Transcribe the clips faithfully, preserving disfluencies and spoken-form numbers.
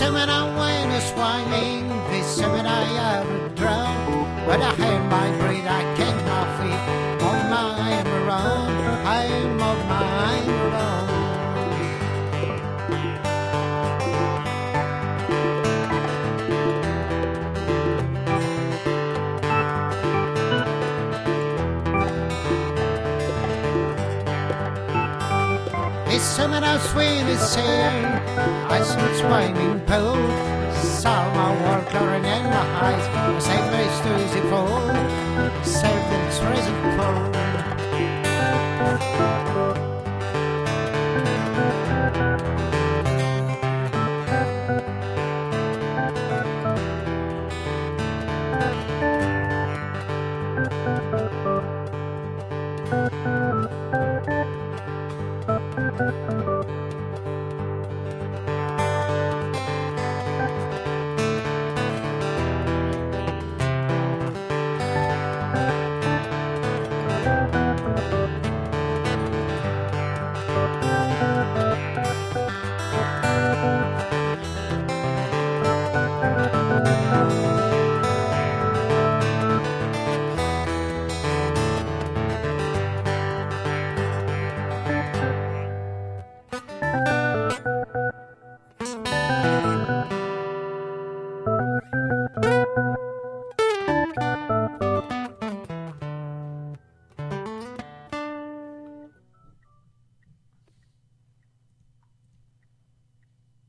summer I went a swimming, this summer I have drowned. But I had my breath, I kept my feet on my around. I'm on my around. This summer I swim in sail, I swim swimming pool. Saw my work chlorine in my eyes, same place to easy fall, saved and stressing for.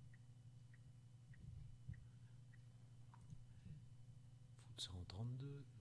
cent trente-deux